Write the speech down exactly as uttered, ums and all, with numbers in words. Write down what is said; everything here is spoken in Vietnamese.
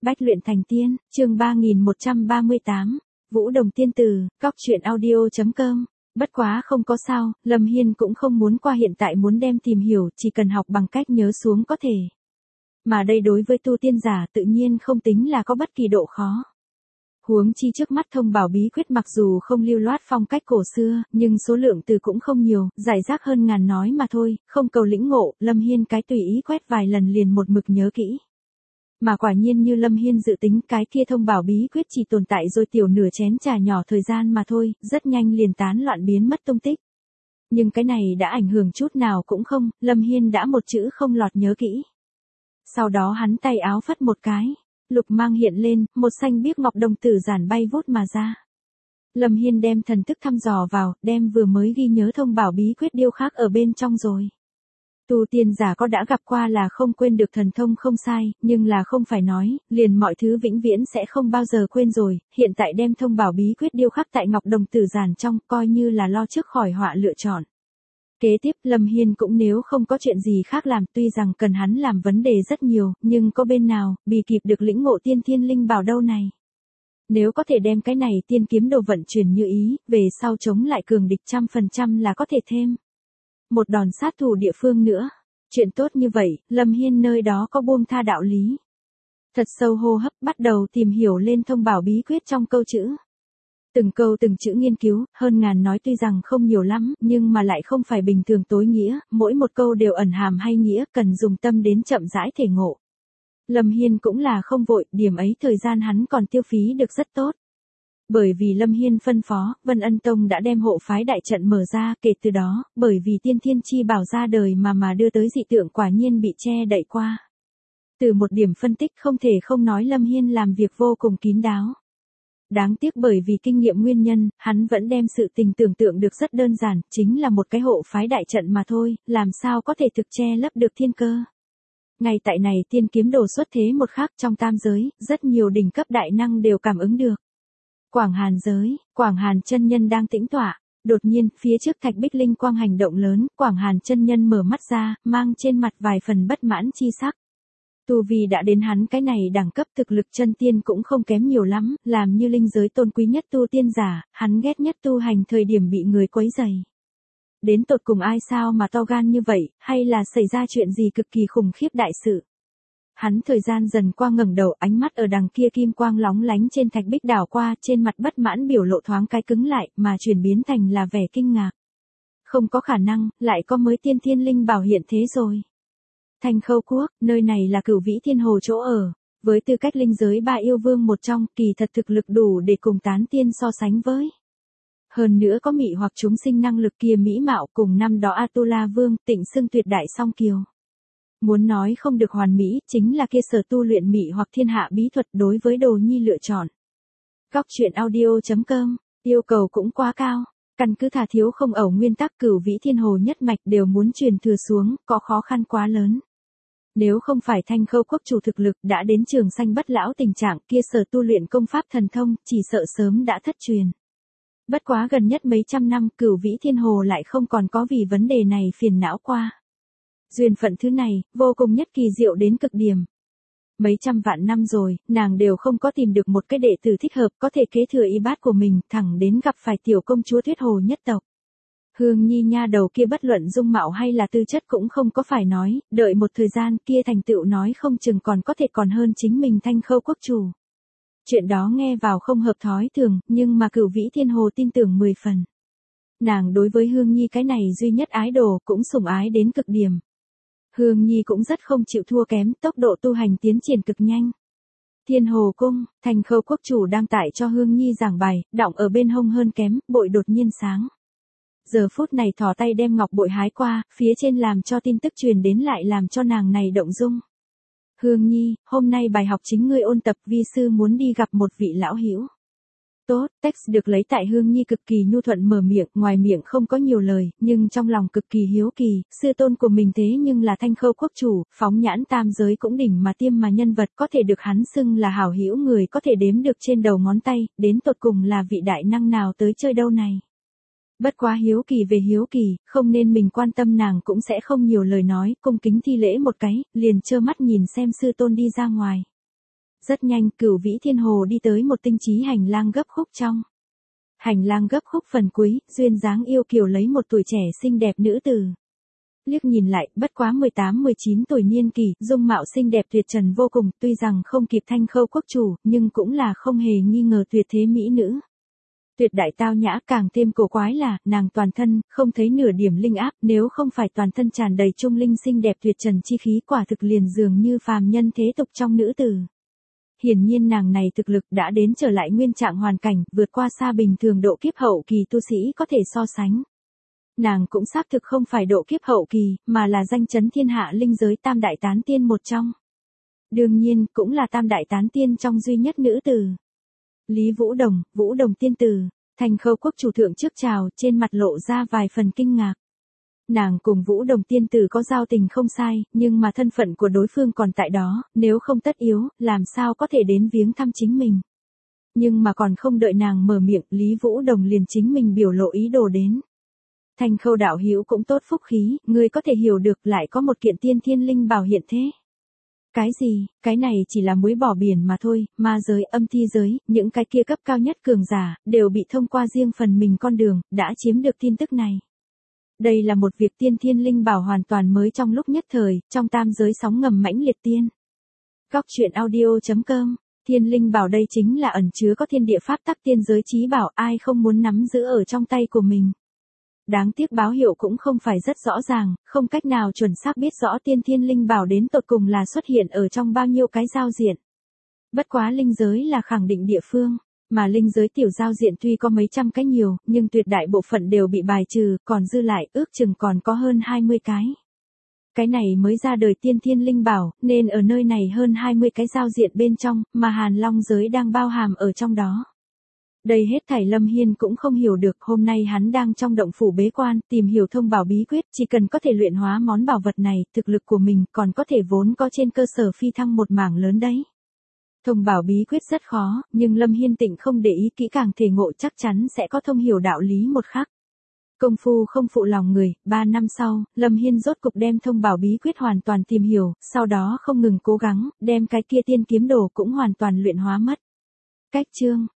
Bách luyện thành tiên, chương ba nghìn một trăm ba mươi tám, Vũ Đồng tiên tử, góc truyện audio.com. Bất quá không có sao, Lâm Hiên cũng không muốn qua hiện tại muốn đem tìm hiểu, chỉ cần học bằng cách nhớ xuống có thể. Mà đây đối với tu tiên giả tự nhiên không tính là có bất kỳ độ khó. Huống chi trước mắt thông bảo bí quyết mặc dù không lưu loát phong cách cổ xưa, nhưng số lượng từ cũng không nhiều, giải rác hơn ngàn nói mà thôi, không cầu lĩnh ngộ, Lâm Hiên cái tùy ý quét vài lần liền một mực nhớ kỹ. Mà quả nhiên như Lâm Hiên dự tính, cái kia thông bảo bí quyết chỉ tồn tại rồi tiểu nửa chén trà nhỏ thời gian mà thôi, rất nhanh liền tán loạn biến mất tung tích. Nhưng cái này đã ảnh hưởng chút nào cũng không, Lâm Hiên đã một chữ không lọt nhớ kỹ. Sau đó hắn tay áo phất một cái, lục mang hiện lên, một xanh biếc ngọc đồng tử giản bay vút mà ra. Lâm Hiên đem thần thức thăm dò vào, đem vừa mới ghi nhớ thông bảo bí quyết điêu khắc ở bên trong rồi. Tu tiên giả có đã gặp qua là không quên được thần thông không sai, nhưng là không phải nói, liền mọi thứ vĩnh viễn sẽ không bao giờ quên rồi, hiện tại đem thông bảo bí quyết điêu khắc tại ngọc đồng tử giản trong, coi như là lo trước khỏi họa lựa chọn. Kế tiếp Lâm Hiên cũng nếu không có chuyện gì khác làm, tuy rằng cần hắn làm vấn đề rất nhiều, nhưng có bên nào, bị kịp được lĩnh ngộ tiên thiên linh bảo đâu này. Nếu có thể đem cái này tiên kiếm đồ vận chuyển như ý, về sau chống lại cường địch trăm phần trăm là có thể thêm một đòn sát thủ địa phương nữa. Chuyện tốt như vậy, Lâm Hiên nơi đó có buông tha đạo lý. Thật sâu hô hấp, bắt đầu tìm hiểu lên thông bảo bí quyết trong câu chữ. Từng câu từng chữ nghiên cứu, hơn ngàn nói tuy rằng không nhiều lắm, nhưng mà lại không phải bình thường tối nghĩa, mỗi một câu đều ẩn hàm hay nghĩa, cần dùng tâm đến chậm rãi thể ngộ. Lâm Hiên cũng là không vội, điểm ấy thời gian hắn còn tiêu phí được rất tốt. Bởi vì Lâm Hiên phân phó, Vân Ân Tông đã đem hộ phái đại trận mở ra, kể từ đó, bởi vì tiên thiên chi bảo ra đời mà mà đưa tới dị tượng quả nhiên bị che đậy qua. Từ một điểm phân tích không thể không nói Lâm Hiên làm việc vô cùng kín đáo. Đáng tiếc bởi vì kinh nghiệm nguyên nhân, hắn vẫn đem sự tình tưởng tượng được rất đơn giản, chính là một cái hộ phái đại trận mà thôi, làm sao có thể thực che lấp được thiên cơ. Ngay tại này tiên kiếm đồ xuất thế một khắc trong tam giới, rất nhiều đỉnh cấp đại năng đều cảm ứng được. Quảng Hàn giới, Quảng Hàn chân nhân đang tĩnh tọa, đột nhiên, phía trước thạch bích linh quang hành động lớn, Quảng Hàn chân nhân mở mắt ra, mang trên mặt vài phần bất mãn chi sắc. Tu vi đã đến hắn cái này đẳng cấp thực lực chân tiên cũng không kém nhiều lắm, làm như linh giới tôn quý nhất tu tiên giả, hắn ghét nhất tu hành thời điểm bị người quấy rầy. Đến tột cùng ai sao mà to gan như vậy, hay là xảy ra chuyện gì cực kỳ khủng khiếp đại sự. Hắn thời gian dần qua ngẩng đầu, ánh mắt ở đằng kia kim quang lóng lánh trên thạch bích đảo qua, trên mặt bất mãn biểu lộ thoáng cái cứng lại, mà chuyển biến thành là vẻ kinh ngạc. Không có khả năng, lại có mới tiên thiên linh bảo hiện thế rồi. Thanh Khâu Quốc, nơi này là Cửu Vĩ Thiên Hồ chỗ ở, với tư cách linh giới ba yêu vương một trong, kỳ thật thực lực đủ để cùng tán tiên so sánh với. Hơn nữa có mị hoặc chúng sinh năng lực kia mỹ mạo cùng năm đó Atula Vương, Tịnh xưng tuyệt đại song kiều. Muốn nói không được hoàn mỹ, chính là kia sở tu luyện mị hoặc thiên hạ bí thuật đối với Đồ Nhi lựa chọn. Góc truyện audio.com, yêu cầu cũng quá cao, căn cứ thà thiếu không ẩu nguyên tắc Cửu Vĩ Thiên Hồ nhất mạch đều muốn truyền thừa xuống, có khó khăn quá lớn. Nếu không phải Thanh Khâu Quốc chủ thực lực đã đến trường sanh bất lão tình trạng, kia sở tu luyện công pháp thần thông, chỉ sợ sớm đã thất truyền. Bất quá gần nhất mấy trăm năm, Cửu Vĩ Thiên Hồ lại không còn có vì vấn đề này phiền não qua. Duyên phận thứ này, vô cùng nhất kỳ diệu đến cực điểm. Mấy trăm vạn năm rồi, nàng đều không có tìm được một cái đệ tử thích hợp có thể kế thừa y bát của mình, thẳng đến gặp phải tiểu công chúa Tuyết Hồ nhất tộc. Hương Nhi nha đầu kia bất luận dung mạo hay là tư chất cũng không có phải nói, đợi một thời gian kia thành tựu nói không chừng còn có thể còn hơn chính mình Thanh Khâu Quốc chủ. Chuyện đó nghe vào không hợp thói thường, nhưng mà Cửu Vĩ Thiên Hồ tin tưởng mười phần. Nàng đối với Hương Nhi cái này duy nhất ái đồ cũng sủng ái đến cực điểm. Hương Nhi cũng rất không chịu thua kém, tốc độ tu hành tiến triển cực nhanh. Thiên Hồ Cung, Thanh Khâu Quốc chủ đang tải cho Hương Nhi giảng bài, đọng ở bên hông hơn kém, bội đột nhiên sáng. Giờ phút này thò tay đem ngọc bội hái qua, phía trên làm cho tin tức truyền đến lại làm cho nàng này động dung. Hương Nhi, hôm nay bài học chính ngươi ôn tập, vi sư muốn đi gặp một vị lão hữu. Tốt, text được lấy tại Hương Nhi cực kỳ nhu thuận mở miệng, ngoài miệng không có nhiều lời, nhưng trong lòng cực kỳ hiếu kỳ, sư tôn của mình thế nhưng là Thanh Khâu Quốc chủ, phóng nhãn tam giới cũng đỉnh mà tiêm mà nhân vật có thể được hắn xưng là hảo hữu người có thể đếm được trên đầu ngón tay, đến tột cùng là vị đại năng nào tới chơi đâu này. Bất quá hiếu kỳ về hiếu kỳ, không nên mình quan tâm nàng cũng sẽ không nhiều lời nói, cung kính thi lễ một cái, liền trơ mắt nhìn xem sư tôn đi ra ngoài. Rất nhanh, Cửu Vĩ Thiên Hồ đi tới một tinh trí hành lang gấp khúc trong. Hành lang gấp khúc phần cuối, duyên dáng yêu kiều lấy một tuổi trẻ xinh đẹp nữ tử. Liếc nhìn lại, bất quá mười tám mười chín tuổi niên kỷ, dung mạo xinh đẹp tuyệt trần vô cùng, tuy rằng không kịp Thanh Khâu quốc chủ, nhưng cũng là không hề nghi ngờ tuyệt thế mỹ nữ. Tuyệt đại tao nhã, càng thêm cổ quái là, nàng toàn thân, không thấy nửa điểm linh áp, nếu không phải toàn thân tràn đầy trung linh xinh đẹp tuyệt trần chi khí, quả thực liền dường như phàm nhân thế tục trong nữ tử. Hiển nhiên nàng này thực lực đã đến trở lại nguyên trạng hoàn cảnh, vượt qua xa bình thường độ kiếp hậu kỳ tu sĩ có thể so sánh. Nàng cũng xác thực không phải độ kiếp hậu kỳ, mà là danh chấn thiên hạ linh giới tam đại tán tiên một trong. Đương nhiên, cũng là tam đại tán tiên trong duy nhất nữ tử. Lý Vũ Đồng, Vũ Đồng tiên tử, Thanh Khâu quốc chủ thượng trước chào, trên mặt lộ ra vài phần kinh ngạc. Nàng cùng Vũ Đồng tiên tử có giao tình không sai, nhưng mà thân phận của đối phương còn tại đó, nếu không tất yếu, làm sao có thể đến viếng thăm chính mình. Nhưng mà còn không đợi nàng mở miệng, Lý Vũ Đồng liền chính mình biểu lộ ý đồ đến. Thanh Khâu đạo hữu cũng tốt phúc khí, ngươi có thể hiểu được lại có một kiện tiên thiên linh bảo hiện thế. Cái gì, cái này chỉ là muối bỏ biển mà thôi, ma giới, âm thi giới, những cái kia cấp cao nhất cường giả, đều bị thông qua riêng phần mình con đường, đã chiếm được tin tức này. Đây là một việc tiên thiên linh bảo hoàn toàn mới trong lúc nhất thời, trong tam giới sóng ngầm mãnh liệt tiên. Góc truyện audio chấm com, thiên linh bảo đây chính là ẩn chứa có thiên địa pháp tắc tiên giới chí bảo, ai không muốn nắm giữ ở trong tay của mình. Đáng tiếc báo hiệu cũng không phải rất rõ ràng, không cách nào chuẩn xác biết rõ tiên thiên linh bảo đến tột cùng là xuất hiện ở trong bao nhiêu cái giao diện. Bất quá linh giới là khẳng định địa phương, mà linh giới tiểu giao diện tuy có mấy trăm cái nhiều, nhưng tuyệt đại bộ phận đều bị bài trừ, còn dư lại ước chừng còn có hơn hai mươi cái. Cái này mới ra đời tiên thiên linh bảo, nên ở nơi này hơn hai mươi cái giao diện bên trong, mà Hàn Long giới đang bao hàm ở trong đó. Đây hết thảy Lâm Hiên cũng không hiểu được, hôm nay hắn đang trong động phủ bế quan, tìm hiểu thông bảo bí quyết, chỉ cần có thể luyện hóa món bảo vật này, thực lực của mình còn có thể vốn có trên cơ sở phi thăng một mảng lớn đấy. Thông bảo bí quyết rất khó, nhưng Lâm Hiên Tịnh không để ý kỹ càng thể ngộ chắc chắn sẽ có thông hiểu đạo lý một khắc. Công phu không phụ lòng người, ba năm sau, Lâm Hiên rốt cục đem thông bảo bí quyết hoàn toàn tìm hiểu, sau đó không ngừng cố gắng, đem cái kia tiên kiếm đồ cũng hoàn toàn luyện hóa mất. Cách chương